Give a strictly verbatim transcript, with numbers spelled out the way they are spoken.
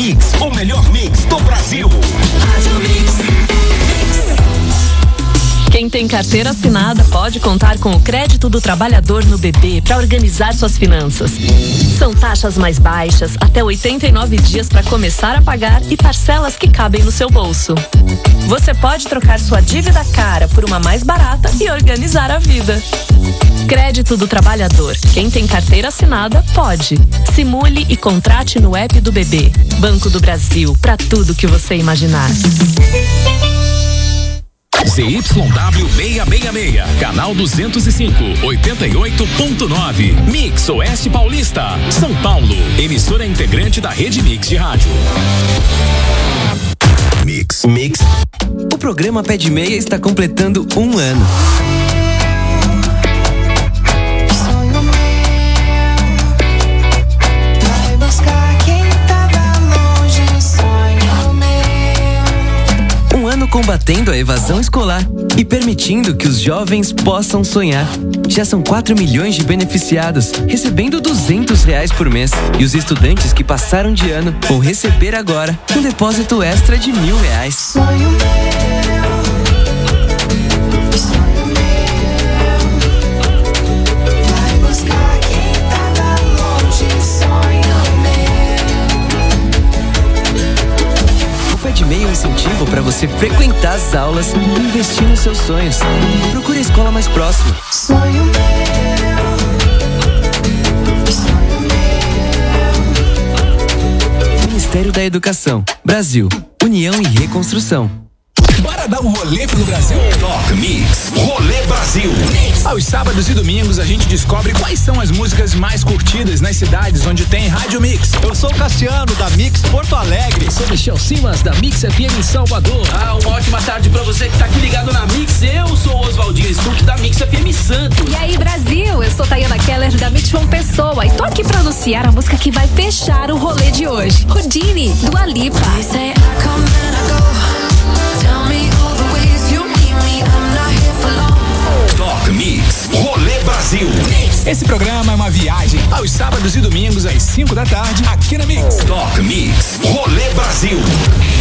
Mix, o melhor mix do Brasil. Rádio Mix. Quem tem carteira assinada pode contar com o crédito do trabalhador no B B para organizar suas finanças. São taxas mais baixas, até oitenta e nove dias para começar a pagar e parcelas que cabem no seu bolso. Você pode trocar sua dívida cara por uma mais barata e organizar a vida. Crédito do trabalhador. Quem tem carteira assinada pode. Simule e contrate no app do B B. Banco do Brasil, para tudo que você imaginar. Z Y W seiscentos e sessenta e seis, canal duzentos e cinco, oitenta e oito ponto nove, Mix Oeste Paulista, São Paulo, emissora integrante da Rede Mix de rádio. Mix, Mix. O programa Pé de Meia está completando um ano. Combatendo a evasão escolar e permitindo que os jovens possam sonhar. Já são quatro milhões de beneficiados, recebendo duzentos reais por mês. E os estudantes que passaram de ano vão receber agora um depósito extra de mil reais. Sonho meu. Meio incentivo para você frequentar as aulas e investir nos seus sonhos. Procure a escola mais próxima. Sonho meu. Sonho meu. Ministério da Educação. Brasil. União e Reconstrução. Bora dar um rolê pelo Brasil? Talk Mix, Rolê Brasil. Aos sábados e domingos a gente descobre quais são as músicas mais curtidas nas cidades onde tem Rádio Mix. Eu sou o Cassiano, da Mix Porto Alegre. Sou Michel Simas, da Mix F M em Salvador. Ah, uma ótima tarde pra você que tá aqui ligado na Mix. Eu sou o Oswaldinho Stuck, da Mix F M Santos. E aí, Brasil? Eu sou Tayana Keller, da Mix João Pessoa. E tô aqui pra anunciar a música que vai fechar o rolê de hoje. Houdini, do Alipa. Talk Mix, Rolê Brasil. Esse programa é uma viagem aos sábados e domingos às cinco da tarde aqui na Mix. Talk Mix, Rolê Brasil.